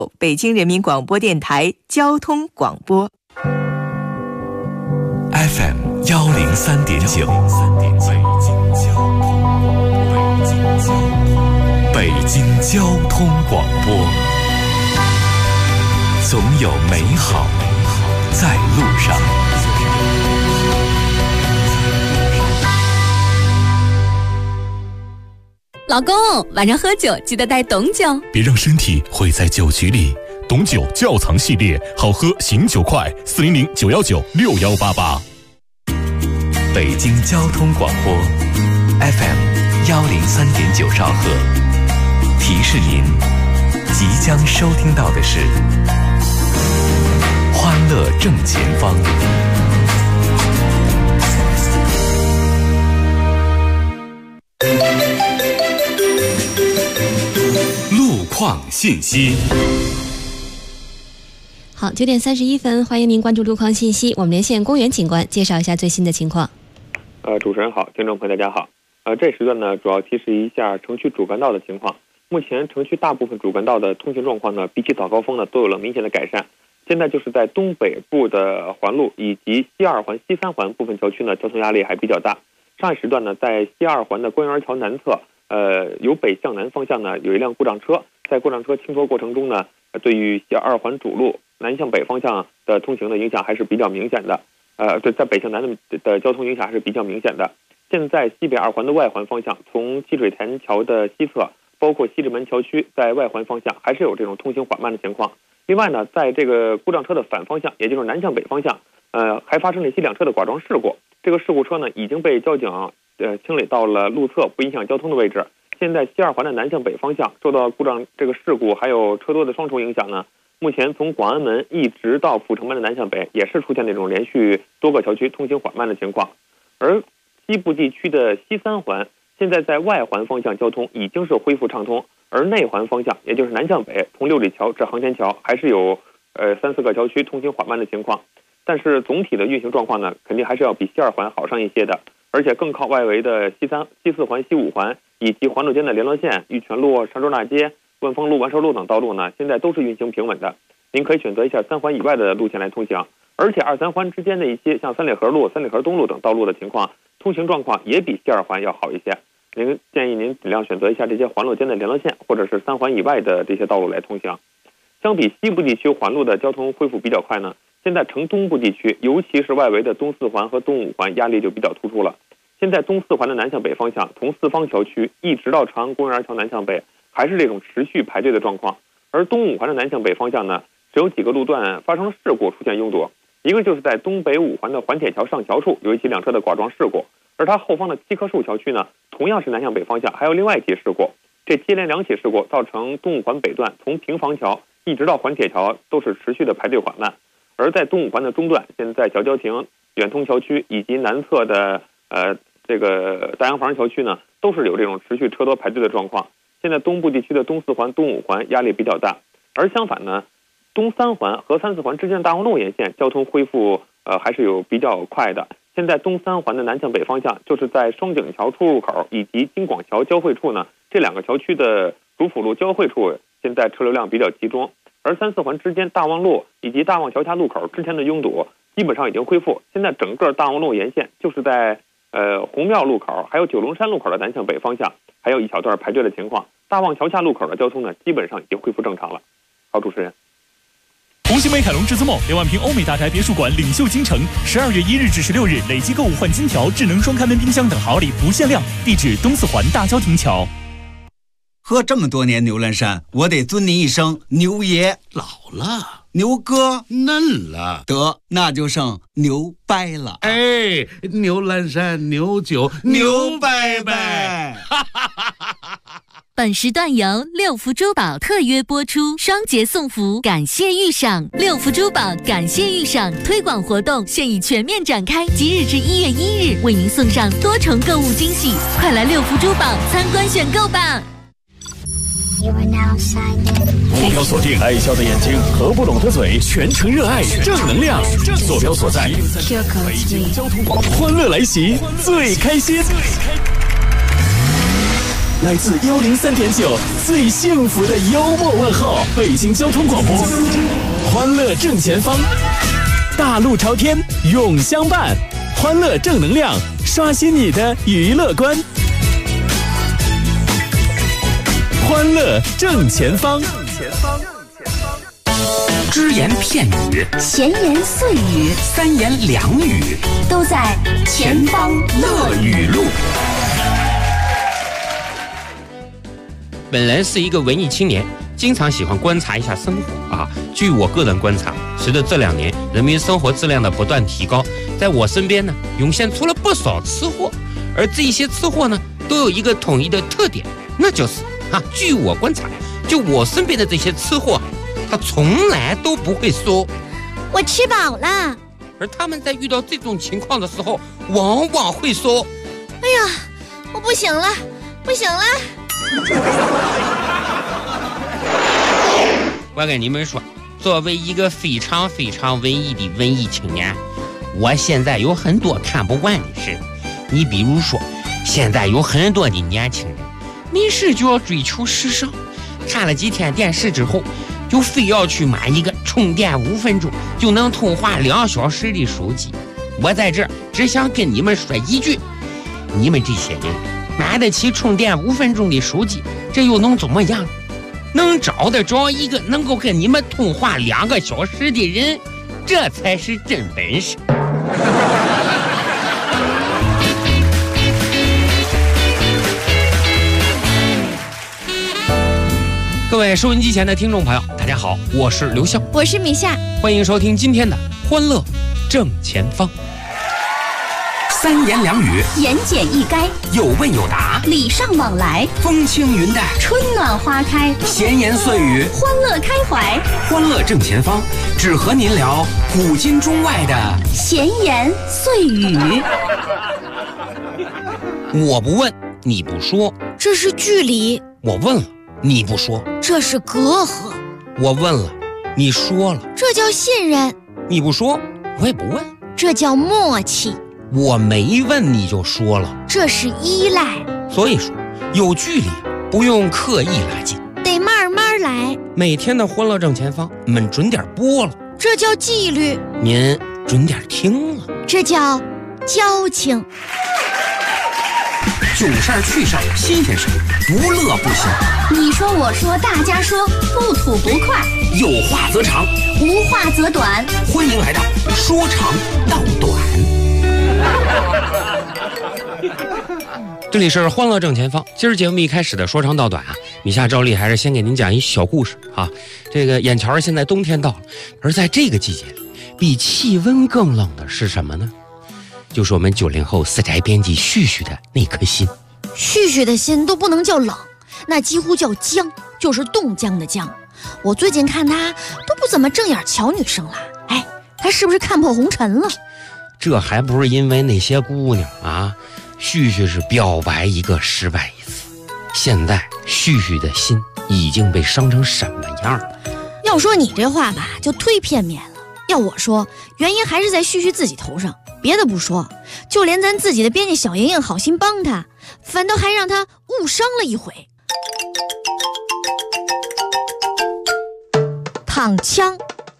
北京人民广播电台交通广播 FM 103.9，北京交通广播，总有美好在路上。 老公，晚上喝酒记得带董酒， 别让身体毁在酒局里。董酒窖藏系列，好喝醒酒快，400-919-6188。北京交通广播 FM 103.9兆赫，提示您即将收听到的是欢乐正前方。路况信息。 好，9点31分，欢迎您关注路况信息。我们连线公园警官，介绍一下最新的情况。 主持人好，听众朋友大家好。这时段呢，主要提示一下城区主干道的情况。目前城区大部分主干道的通行状况呢，比起早高峰呢，都有了明显的改善。现在就是在东北部的环路以及西二环、西三环部分桥区呢，交通压力还比较大。上一时段呢，在西二环的官园桥南侧，由北向南方向呢，有一辆故障车，在故障车清脱过程中呢，对于西二环主路南向北方向的通行的影响还是比较明显的。对，在北向南的交通影响还是比较明显的。现在西北二环的外环方向，从积水潭桥的西侧，包括西直门桥区，在外环方向还是有这种通行缓慢的情况。另外呢，在这个故障车的反方向，也就是南向北方向，还发生了一起两车的剐撞事故。这个事故车呢，已经被交警清理到了路侧不影响交通的位置。现在西二环的南向北方向受到故障这个事故还有车多的双重影响呢，目前从广安门一直到阜成门的南向北也是出现那种连续多个桥区通行缓慢的情况。而西部地区的西三环现在在外环方向交通已经是恢复畅通，而内环方向也就是南向北从六里桥至航天桥还是有3-4个桥区通行缓慢的情况。但是总体的运行状况呢，肯定还是要比西二环好上一些的。而且更靠外围的西四环、西五环以及环路间的联络线、玉泉路、长洲大街、万丰路、万寿路等道路呢，现在都是运行平稳的。您可以选择一下3环以外的路线来通行。而且2、3环之间的一些像三里河路、三里河东路等道路的情况，通行状况也比西二环要好一些。建议您尽量选择一下这些环路间的联络线，或者是3环以外的这些道路来通行。相比西部地区环路的交通恢复比较快呢，现在城东部地区，尤其是外围的东四环和东五环压力就比较突出了。现在东四环的南向北方向，从四方桥区一直到长安公园桥南向北，还是这种持续排队的状况。而东五环的南向北方向呢，只有几个路段发生了事故，出现拥堵。一个就是在东北五环的环铁桥上桥处有一起两车的剐撞事故，而它后方的七棵树桥区呢，同样是南向北方向还有另外一起事故。这接连2起事故造成东五环北段从平房桥一直到环铁桥都是持续的排队缓慢。而在东五环的中段，现在小郊亭、远通桥区以及南侧的这个大洋房桥区呢，都是有这种持续车多排队的状况。现在东部地区的东四环、东五环压力比较大，而相反呢，东三环和3、4环之间的大望路沿线交通恢复还是有比较快的。现在东三环的南向北方向，就是在双井桥出入口以及京广桥交汇处呢，这2个桥区的主辅路交汇处现在车流量比较集中。而3、4环之间大望路以及大望桥下路口之前的拥堵基本上已经恢复。现在整个大望路沿线就是在红庙路口还有九龙山路口的南向北方向还有一小段排队的情况。大望桥下路口的交通呢，基本上已经恢复正常了。好，主持人。 红星美凯龙至尊梦2万平欧美大宅别墅馆领袖京城，12月1日至16日累计购物换金条、智能双开门冰箱等好礼不限量。地址东四环大郊亭桥。 喝这么多年牛栏山，我得尊您一声牛爷。 老了， 牛哥嫩了， 得那就剩牛掰了。 哎，牛栏山牛酒牛掰掰。 本时段由六福珠宝特约播出，双节送福，感谢预赏。六福珠宝感谢预赏推广活动现已全面展开，即日至1月1日为您送上多重购物惊喜，快来六福珠宝参观选购吧。 坐标锁定爱笑的眼睛，合不拢的嘴，全程热爱正能量。坐标所在北京交通广播，欢乐来袭，最开心。 来自103.9最幸福的幽默问候，北京交通广播，欢乐正前方，大路朝天永相伴，欢乐正能量，刷新你的娱乐观。欢乐正前方， 只言片语， 闲言碎语， 三言两语， 都在前方乐语录。 本人是一个文艺青年，经常喜欢观察一下生活啊。据我个人观察，随着这2年人民生活质量的不断提高，在我身边呢涌现出了不少吃货，而这些吃货呢都有一个统一的特点，那就是据我观察，就我身边的这些吃货，他从来都不会说我吃饱了， 而他们在遇到这种情况的时候，往往会说： 哎呀，我不行了，不行了。 我跟你们说，作为一个非常非常文艺的文艺青年，我现在有很多看不惯的事。你比如说，现在有很多的年轻人没事就要追求时尚，看了几天电视之后，就非要去买一个充电5分钟就能通话2小时的手机。我在这儿只想跟你们说一句，你们这些人买得起充电5分钟的手机，这又能怎么样？能找得着一个能够跟你们通话2个小时的人，这才是真本事。各位收音机前的听众朋友，大家好，我是刘笑， 我是米夏， 欢迎收听今天的欢乐正前方。 三言两语， 言简意赅， 有问有答， 礼尚往来， 风轻云淡， 春暖花开， 闲言碎语， 欢乐开怀。 欢乐正前方，只和您聊古今中外的闲言碎语。 我不问，你不说， 这是距离； 我问了，你不说， 这是隔阂； 我问了，你说了， 这叫信任； 你不说，我也不问， 这叫默契； 我没问你就说了， 这是依赖。 所以说，有距离不用刻意拉近， 得慢慢来。 每天的欢乐正前方，你们准点播了， 这叫纪律； 您准点听了， 这叫交情。 囧事儿趣事儿新鲜事儿，不乐不行。 你说我说大家说，不吐不快， 有话则长， 无话则短。 欢迎来到说长道短。 这里是欢乐正前方，今儿节目一开始的说长道短啊，米夏照例还是先给您讲一小故事啊。这个眼瞧现在冬天到了，而在这个季节里，比气温更冷的是什么呢？就是我们90后死宅编辑旭旭的那颗心。 旭旭的心都不能叫冷，那几乎叫僵，就是冻僵的僵。我最近看他都不怎么正眼瞧女生了，哎，他是不是看破红尘了？ 这还不是因为那些姑娘啊，旭旭是表白一个失败一次。现在旭旭的心已经被伤成什么样了？ 要说你这话吧，就忒片面了。要我说，原因还是在旭旭自己头上。别的不说，就连咱自己的编辑小莹莹好心帮他，反倒还让他误伤了一回。躺枪。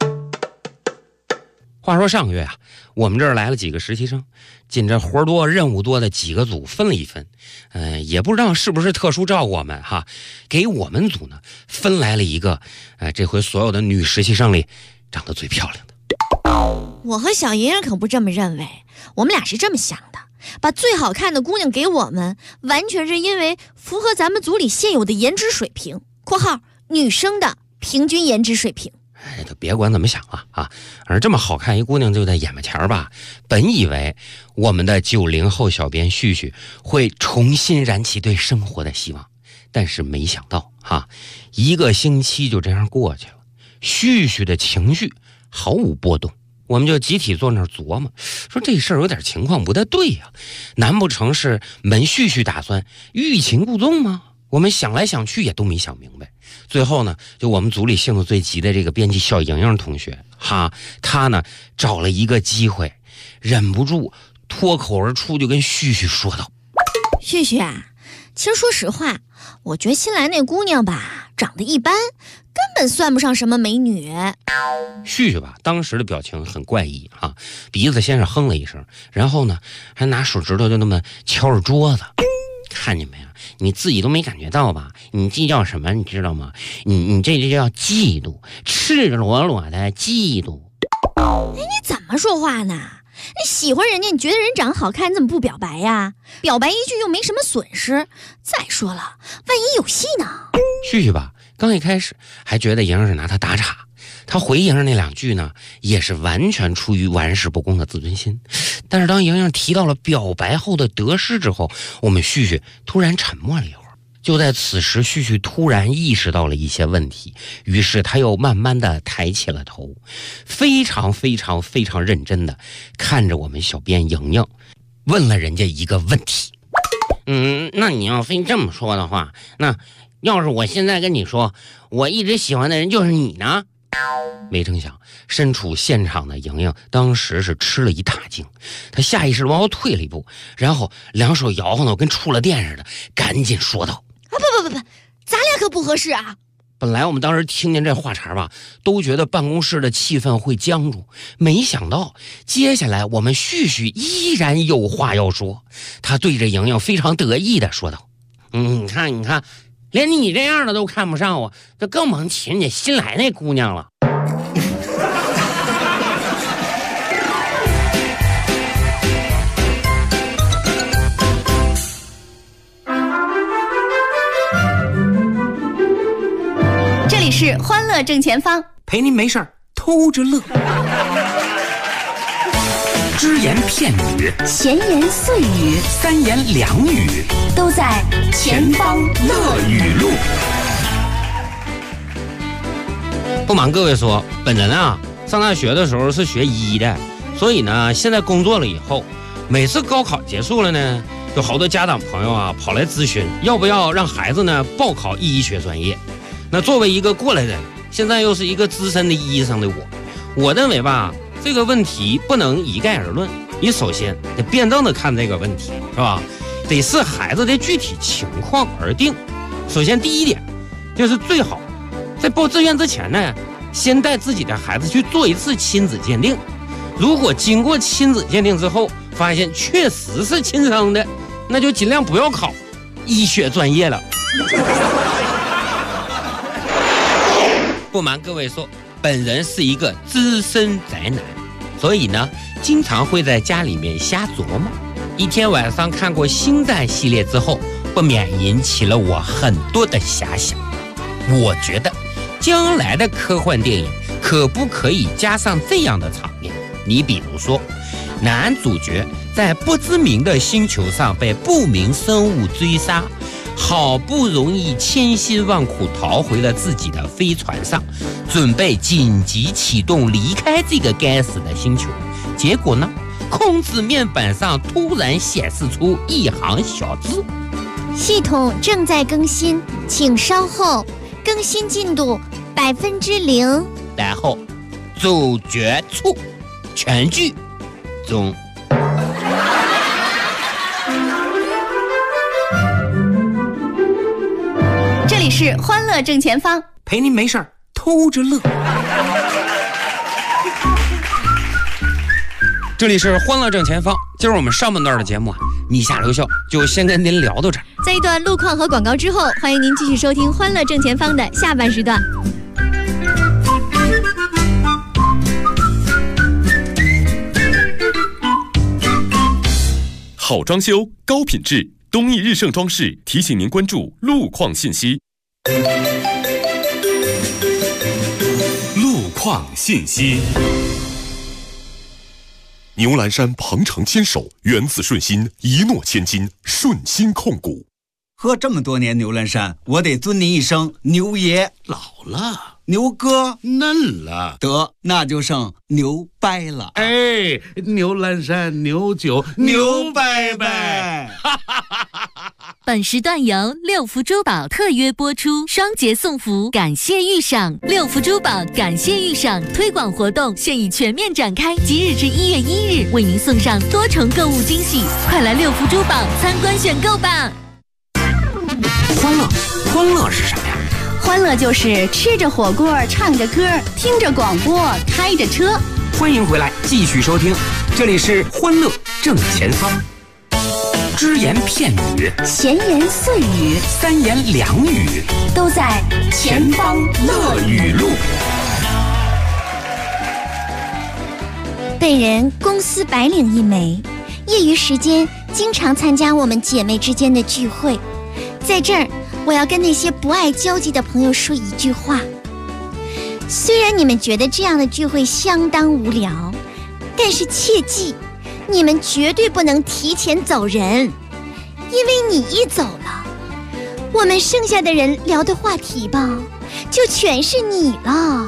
话说上个月啊，我们这儿来了几个实习生，紧着活多任务多的几个组分了一分，也不知道是不是特殊照顾我们哈，给我们组呢分来了一个，这回所有的女实习生里长得最漂亮的。 我和小莹莹可不这么认为，我们俩是这么想的，把最好看的姑娘给我们，完全是因为符合咱们组里现有的颜值水平（括号女生的平均颜值水平）。 就别管怎么想了啊，而这么好看一姑娘就在眼巴前吧，本以为我们的90后小编旭旭会重新燃起对生活的希望，但是没想到1个星期就这样过去了，旭旭的情绪毫无波动。我们就集体坐那儿琢磨，说这事儿有点情况不太对呀，难不成是门旭旭打算欲擒故纵吗？我们想来想去也都没想明白。最后呢，就我们组里性子最急的这个编辑小莹莹同学她呢找了一个机会，忍不住脱口而出就跟旭旭说道： 旭旭啊， 其实说实话，我觉得新来那姑娘吧，长得一般，根本算不上什么美女。 旭旭吧，当时的表情很怪异啊，鼻子先是哼了一声，然后呢，还拿手指头就那么敲着桌子。看见没有？你自己都没感觉到吧？你这叫什么？你知道吗？你这叫嫉妒，赤裸裸的嫉妒。 哎，你怎么说话呢？你喜欢人家，你觉得人长得好看，你怎么不表白呀？表白一句又没什么损失。再说了，万一有戏呢？ 旭旭吧，刚一开始还觉得莹莹是拿他打岔，他回莹莹那2句呢，也是完全出于玩世不恭的自尊心。但是当莹莹提到了表白后的得失之后，我们旭旭突然沉默了一会儿。就在此时，旭旭突然意识到了一些问题，于是他又慢慢的抬起了头，非常非常非常认真的看着我们小编莹莹，问了人家一个问题。那你要非这么说的话，那要是我现在跟你说，我一直喜欢的人就是你呢？没成想，身处现场的莹莹当时是吃了一大惊，她下意识往后退了一步，然后2手摇晃的跟触了电似的，赶紧说道： 不，咱俩可不合适啊！ 本来我们当时听见这话茬吧，都觉得办公室的气氛会僵住，没想到接下来我们旭旭依然有话要说。他对着莹莹非常得意的说道：你看，连你这样的都看不上我，这更甭提人家新来那姑娘了。 这里是欢乐正前方， 陪您没事偷着乐。只言片语， 闲言碎语 ，3言2语， 都在前方乐语录。 不瞒各位说，本人啊，上大学的时候是学医的，所以呢，现在工作了以后，每次高考结束了呢，有好多家长朋友啊跑来咨询，要不要让孩子呢报考医学专业。那作为一个过来人，现在又是一个资深的医生的我认为吧，这个问题不能一概而论。你首先得辩证的看这个问题，是吧？得视孩子的具体情况而定。首先第一点，就是最好在报志愿之前呢，先带自己的孩子去做一次亲子鉴定。如果经过亲子鉴定之后，发现确实是亲生的，那就尽量不要考医学专业了。不瞒各位说，本人是一个资深宅男，所以呢，经常会在家里面瞎琢磨。一天晚上看过星战系列之后，不免引起了我很多的遐想。我觉得将来的科幻电影可不可以加上这样的场面？你比如说，男主角在不知名的星球上被不明生物追杀，好不容易千辛万苦逃回了自己的飞船上，准备紧急启动离开这个该死的星球。结果呢，控制面板上突然显示出一行小字： 系统正在更新，请稍后，更新进度0%。 然后主角处全剧中。 这里是欢乐正前方， 陪您没事偷着乐。 这里是欢乐正前方，今儿我们上半段的节目啊，你下留笑就先跟您聊到这儿。 在一段路况和广告之后，欢迎您继续收听欢乐正前方的下半时段。 好装修，高品质，东义日盛装饰提醒您关注路况信息。路况信息。牛栏山鹏程牵手，缘字顺心，一诺千金，顺心控股。 喝这么多年牛栏山，我得尊您一声牛爷。 老了， 牛哥嫩了， 得那就剩牛掰了。 哎，牛栏山牛酒牛掰掰。 本时段由六福珠宝特约播出，双节送福，感谢遇赏。六福珠宝感谢遇赏推广活动现已全面展开，即日至1月1日，为您送上多重购物惊喜，快来六福珠宝参观选购吧！ 欢乐是什么呀？ 欢乐就是吃着火锅，唱着歌，听着广播，开着车。 欢迎回来，继续收听，这里是欢乐正前方。只言片语， 闲言碎语， 三言两语， 都在前方乐语录。 本人公司白领一枚，业余时间经常参加我们姐妹之间的聚会。在这儿，我要跟那些不爱交际的朋友说一句话：虽然你们觉得这样的聚会相当无聊，但是切记，你们绝对不能提前走人，因为你一走了，我们剩下的人聊的话题吧，就全是你了。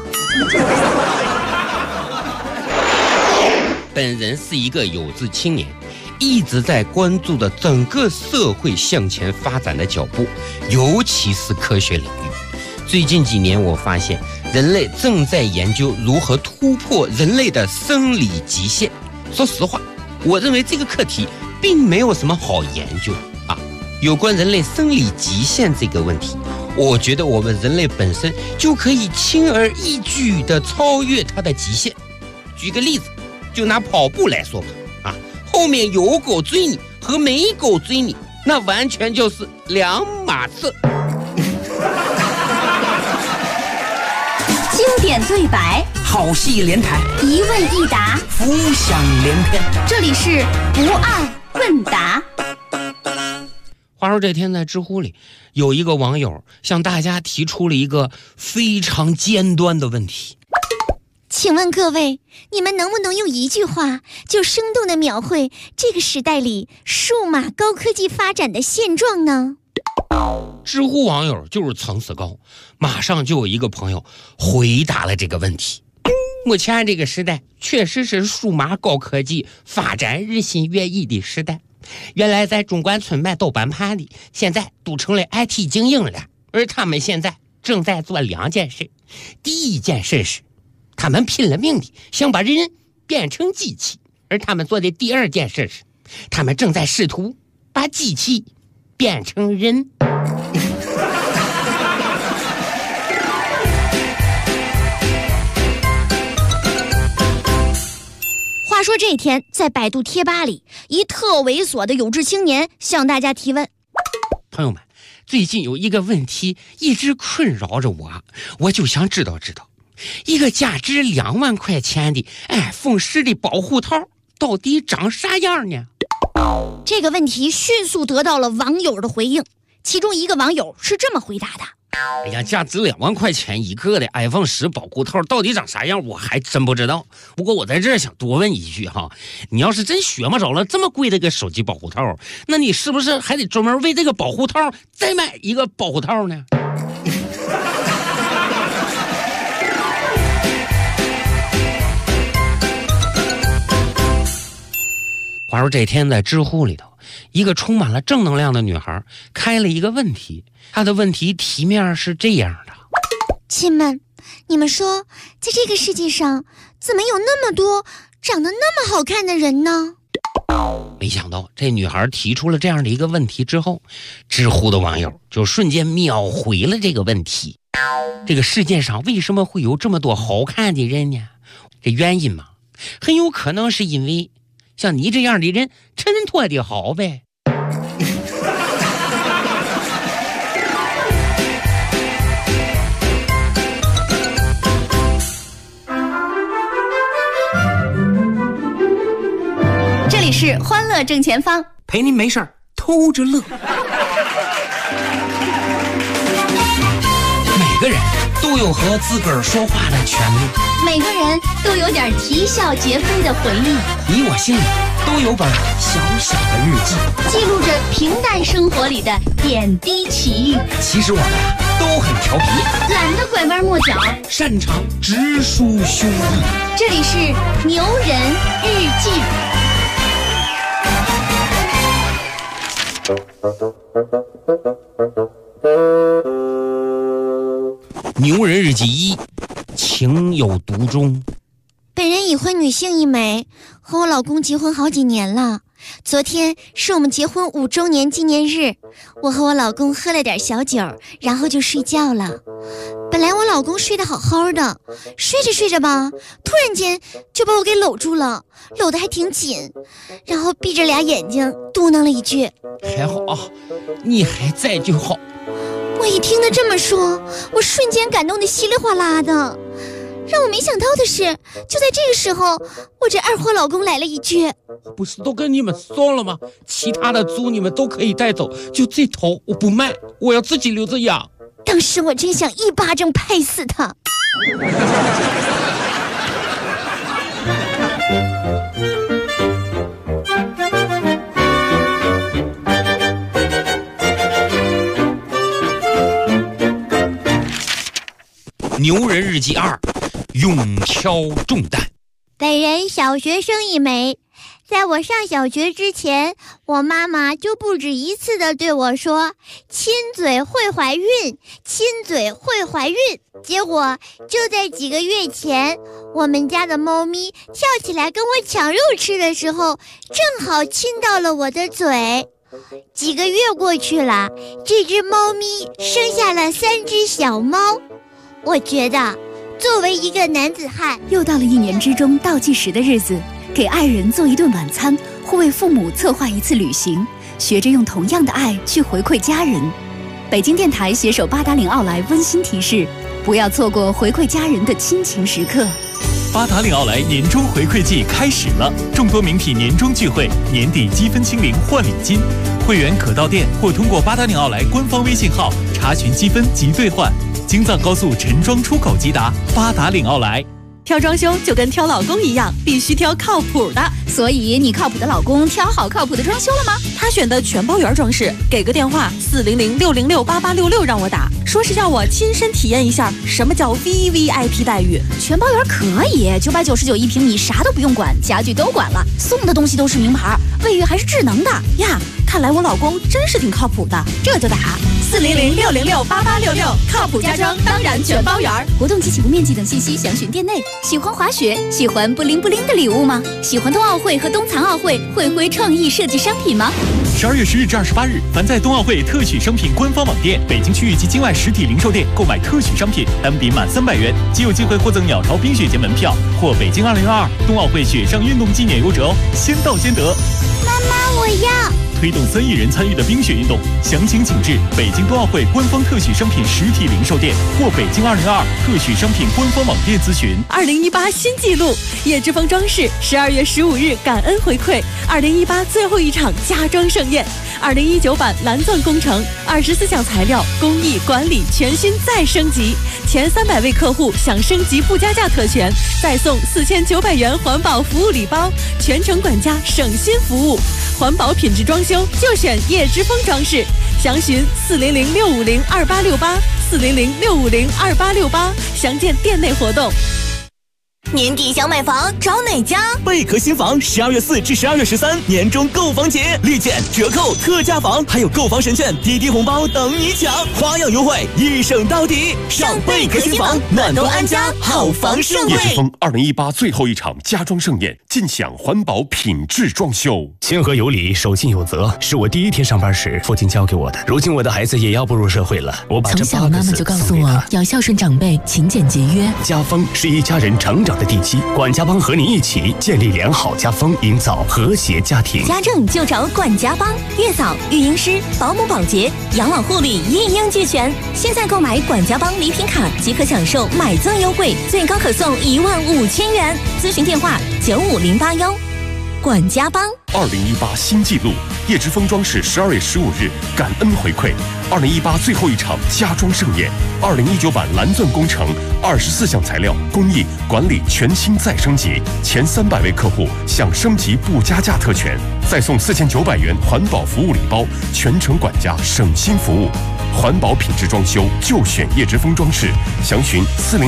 本人是一个有志青年，一直在关注着整个社会向前发展的脚步，尤其是科学领域。最近几年，我发现人类正在研究如何突破人类的生理极限。说实话，我认为这个课题并没有什么好研究啊。有关人类生理极限这个问题，我觉得我们人类本身就可以轻而易举地超越它的极限。举个例子，就拿跑步来说吧，啊，后面有狗追你和没狗追你，那完全就是两码事。 经典对白， 好戏连台， 一问一答， 浮想联翩。 这里是不二问答。 话说这天在知乎里，有一个网友向大家提出了一个非常尖端的问题。 请问各位，你们能不能用一句话就生动地描绘这个时代里数码高科技发展的现状呢？ 知乎网友就是层次高，马上就有一个朋友回答了这个问题。目前这个时代确实是数码高科技发展日新月异的时代。原来在中关村卖豆瓣盘的，现在都成了 IT 精英了。而他们现在正在做两件事。第一件事是他们拼了命的想把人变成机器，而他们做的第二件事是他们正在试图把机器变成人。 话说这天，在百度贴吧里，一特猥琐的有志青年向大家提问： 朋友们，最近有一个问题一直困扰着我就想知道一个价值2万块钱的iPhone 10的保护套到底长啥样呢？ 这个问题迅速得到了网友的回应，其中一个网友是这么回答的： 哎呀，价值2万块钱一个的 iPhone 10保护套到底长啥样，我还真不知道。不过我在这儿想多问一句哈，你要是真学摸着了这么贵的个手机保护套，那你是不是还得专门为这个保护套再买一个保护套呢？话说这天在知乎里头，一个充满了正能量的女孩开了一个问题，她的问题题面是这样的： 亲们，你们说在这个世界上怎么有那么多长得那么好看的人呢？ 没想到这女孩提出了这样的一个问题之后，知乎的网友就瞬间秒回了这个问题。这个世界上为什么会有这么多好看的人呢？这原因嘛，很有可能是因为像你这样的人衬托的好呗。 这里是欢乐正前方， 陪您没事儿偷着乐。每个人都有和自个儿说话的权利， 每个人都有点啼笑皆非的回忆， 你我心里都有本小小的日记， 记录着平淡生活里的点滴奇遇。 其实我们都很调皮， 懒得拐弯抹角， 擅长直抒胸臆。 这里是牛人日记。 牛人日记1，情有独钟。 本人已婚女性一枚，和我老公结婚好几年了， 昨天是我们结婚5周年纪念日，我和我老公喝了点小酒，然后就睡觉了。本来我老公睡得好好的，睡着睡着吧，突然间就把我给搂住了，搂得还挺紧，然后闭着俩眼睛嘟囔了一句： 还好啊，你还在就好。 我一听他这么说，我瞬间感动得稀里哗啦的。让我没想到的是，就在这个时候，我这二货老公来了一句： 不是都跟你们说了吗？其他的猪你们都可以带走，就这头我不卖，我要自己留着养。 当时我真想一巴掌拍死他。 牛人日记2，勇挑重担。 本人小学生一枚，在我上小学之前，我妈妈就不止一次的对我说：亲嘴会怀孕，亲嘴会怀孕。结果就在几个月前，我们家的猫咪跳起来跟我抢肉吃的时候，正好亲到了我的嘴。几个月过去了，这只猫咪生下了3只小猫。我觉得作为一个男子汉， 又到了1年之中倒计时的日子，给爱人做一顿晚餐，或为父母策划一次旅行，学着用同样的爱去回馈家人。北京电台携手八达岭奥莱温馨提示，不要错过回馈家人的亲情时刻。 八达岭奥莱年终回馈季开始了，众多名品年终聚会，年底积分清零换礼金，会员可到店或通过八达岭奥莱官方微信号查询积分及兑换。京藏高速陈庄出口即达，八达岭奥莱。 挑装修就跟挑老公一样，必须挑靠谱的。 所以你靠谱的老公挑好靠谱的装修了吗？ 他选的全包圆装饰，给个电话400-606-8866让我打，说是要我亲身体验一下什么叫 VVIP 待遇。 全包圆可以，999一平米，啥都不用管，家具都管了，送的东西都是名牌，卫浴还是智能的呀。看来我老公真是挺靠谱的， 这就打 400-606-8866，靠谱家装当然全包圆。 活动及起步面积等信息详询店内。喜欢滑雪，喜欢不灵不灵的礼物吗？喜欢冬奥会和冬残奥会会徽创意设计商品吗 ？12月10日至28日，凡在冬奥会特许商品官方网店、北京区域及境外实体零售店购买特许商品，单笔满300元，即有机会获赠鸟巢冰雪节门票或北京2022冬奥会雪上运动纪念游折哦，先到先得。 妈妈，我要推动3亿人参与的冰雪运动，详情请至北京冬奥会官方特许商品实体零售店或北京2022特许商品官方网店咨询。 2018新纪录，叶之峰装饰12月15日感恩回馈2018最后一场家装盛宴，2019版蓝钻工程24项材料工艺管理全新再升级，前300位客户享升级不加价特权，再送4900元环保服务礼包，全程管家省心服务，环保品质装修就选叶之峰装饰，详询400-650-2868，400-650-2868，详见店内活动。 年底想买房找哪家？ 贝壳新房12月4至12月13年终购房节，立减、折扣、特价房，还有购房神券、滴滴红包等你抢，花样优惠，一省到底。上贝壳新房，暖冬安家，好房盛会。 叶之峰2018最后一场家装盛宴，尽享环保品质装修。 谦和有礼，守信有责，是我第一天上班时父亲教给我的。如今我的孩子也要步入社会了，我把这8个字从小妈妈就告诉我要孝顺长辈，勤俭节约。 家风是一家人成长的地基，管家帮和你一起建立良好家风，营造和谐家庭。 家政就找管家帮，月嫂、育婴师、保姆、保洁、养老护理一应俱全。现在购买管家帮礼品卡即可享受买赠优惠，最高可送15000元。咨询电话95081。管家帮 2018新纪录，叶之峰装饰12月15日感恩回馈2018最后一场家装盛宴，2019版蓝钻工程24项材料工艺管理全新再升级，前300位客户享升级不加价特权，再送4900元环保服务礼包，全程管家省心服务。环保品质装修就选叶之峰装饰，详询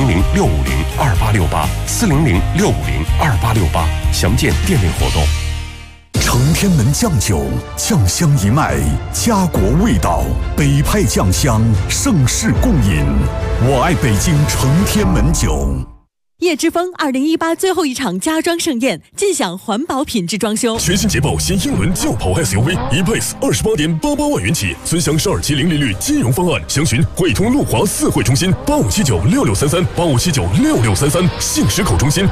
400-650-2868，400-650-2868，详见店内活动。 承天门酱酒，酱香一脉，家国味道，北派酱香，盛世共饮。我爱北京承天门酒。 叶之峰2018最后一场家装盛宴，尽享环保品质装修。 全新捷豹新英伦轿跑 SUV E-Pace 28.88万元起，尊享12期零利率金融方案，详询汇通路华4会中心85796633，85796633，信实口中心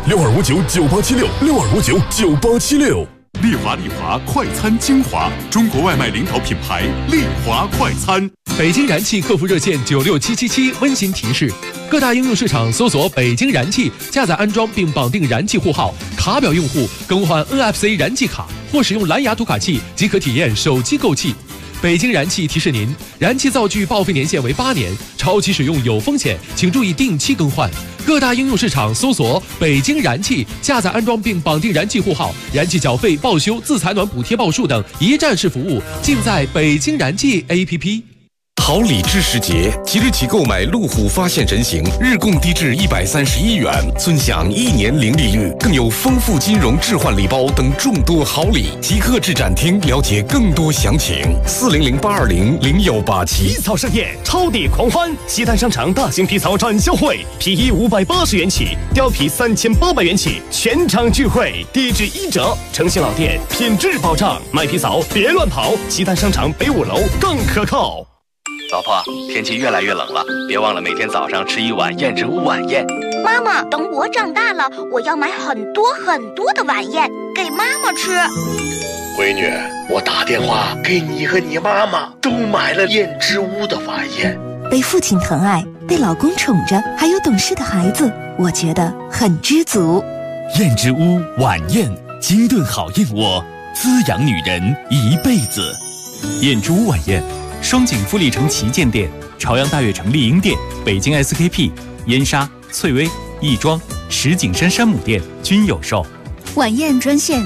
62599876，62599876。 丽华快餐精华，中国外卖领导品牌丽华快餐。 北京燃气客服热线96777温馨提示：各大应用市场搜索北京燃气，下载安装并绑定燃气户号，卡表用户更换 NFC 燃气卡或使用蓝牙读卡器即可体验手机购气。北京燃气提示您，燃气灶具报废年限为8年，超期使用有风险，请注意定期更换。各大应用市场搜索北京燃气，下载安装并绑定燃气户号，燃气缴费、报修、自采暖补贴报数等一站式服务尽在北京燃气 APP。 好礼知时节，即日起购买路虎发现人形，日供低至131元，尊享1年零利率，更有丰富金融置换礼包等众多好礼。即刻至展厅了解更多详情，40082000187。 皮草盛宴，超抵狂欢！西单商场大型皮草展销会，皮衣580元起，貂皮3800元起，全场聚会，低至1折，诚信老店，品质保障。买皮草别乱跑，西单商场北5楼更可靠。 老婆，天气越来越冷了，别忘了每天早上吃1碗燕之屋晚宴。 妈妈，等我长大了，我要买很多很多的晚宴给妈妈吃。 闺女，我打电话给你和你妈妈都买了燕之屋的晚宴。 被父亲疼爱，被老公宠着，还有懂事的孩子，我觉得很知足。 燕之屋晚宴，精炖好燕窝，滋养女人一辈子。燕之屋晚宴，双井富力城旗舰店、朝阳大悦城丽婴店、北京 SKP、燕莎、翠微、亦庄、石景山山姆店均有售。 晚宴专线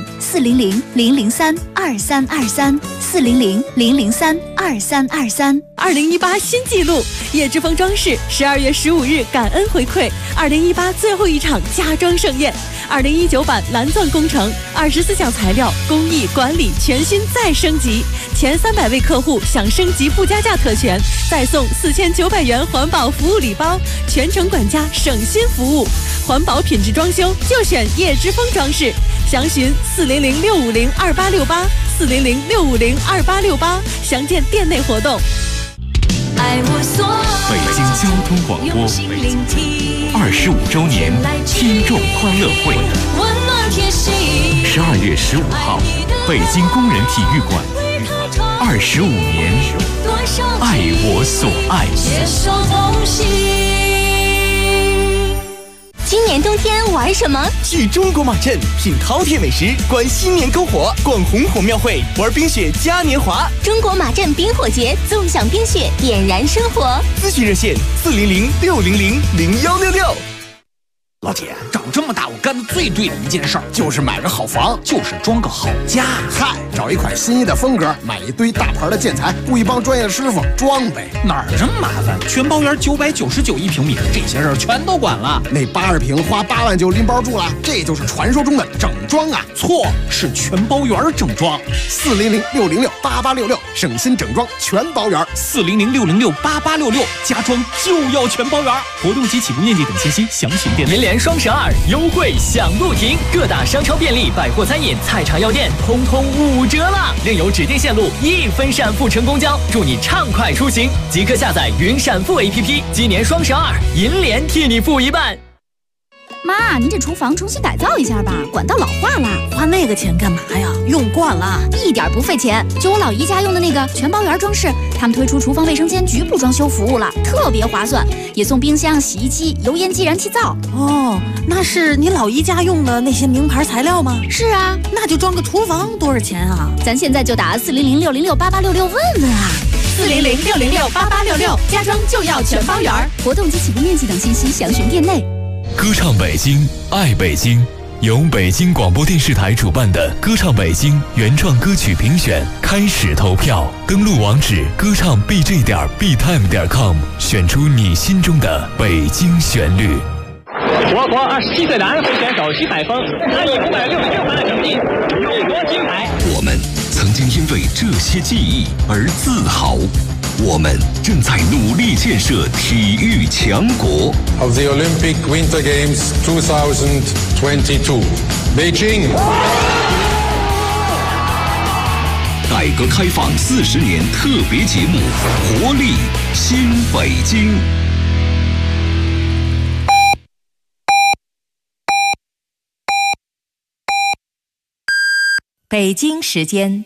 400-003-2323，400-003-2323。 2018新纪录，叶之峰装饰12月15日感恩回馈2018最后一场家装盛宴，2019版蓝钻工程，24项材料，工艺管理全新再升级，前300位客户享升级附加价特权，再送4900元环保服务礼包，全程管家省心服务，环保品质装修就选叶之峰装饰，详询400-650-2868，400-650-2868，详见店内活动。 北京交通广播25周年听众欢乐会，12月15号，北京工人体育馆，25年，爱我所爱。 今年冬天玩什么？ 去中国马镇品饕餮美食，观新年篝火，逛红火庙会，玩冰雪嘉年华。 中国马镇冰火节，纵享冰雪，点燃生活。 咨询热线400-600-0166。 老姐，长这么大我干的最对的一件事儿就是买个好房，就是装个好家。 嗨，找一款心仪的风格，买一堆大牌的建材，雇一帮专业的师傅装呗。 哪儿这么麻烦？全包圆999一平米，这些事儿全都管了。 那80平花8万就拎包住了，这就是传说中的整装啊！ 错，是全包圆整装。 400-606-8866，省心整装全包圆。 400-606-8866，家装就要全包圆。 活动及起步面积等信息详询店内。 连双12优惠享不停，各大商超便利、百货餐饮、菜场药店通通5折了，另有指定线路1分闪付乘公交，祝你畅快出行！即刻下载云闪付 APP， 今年双12银联替你付一半。 妈，您这厨房重新改造一下吧，管道老化了。 花那个钱干嘛呀？用惯了， 一点不费钱。就我老姨家用的那个全包圆装饰，他们推出厨房卫生间局部装修服务了，特别划算，也送冰箱、洗衣机、油烟机、燃气灶。 哦，那是你老姨家用的那些名牌材料吗？ 是啊， 那就装个厨房多少钱啊？ 咱现在就打400-606-8866问问啊。 400-606-8866，家装就要全包圆。 活动及起步面积等信息详询店内。 歌唱北京，爱北京，由北京广播电视台主办的歌唱北京原创歌曲评选开始投票，登录网址歌唱 bj.btime.com， 选出你心中的北京旋律。 我国27岁男会选手徐海峰，他以566分的成绩勇夺金牌。 我们曾经因为这些记忆而自豪。 我们正在努力建设体育强国。 Of the Olympic Winter Games 2022, Beijing. 改革开放40年特别节目《活力新北京》。 北京时间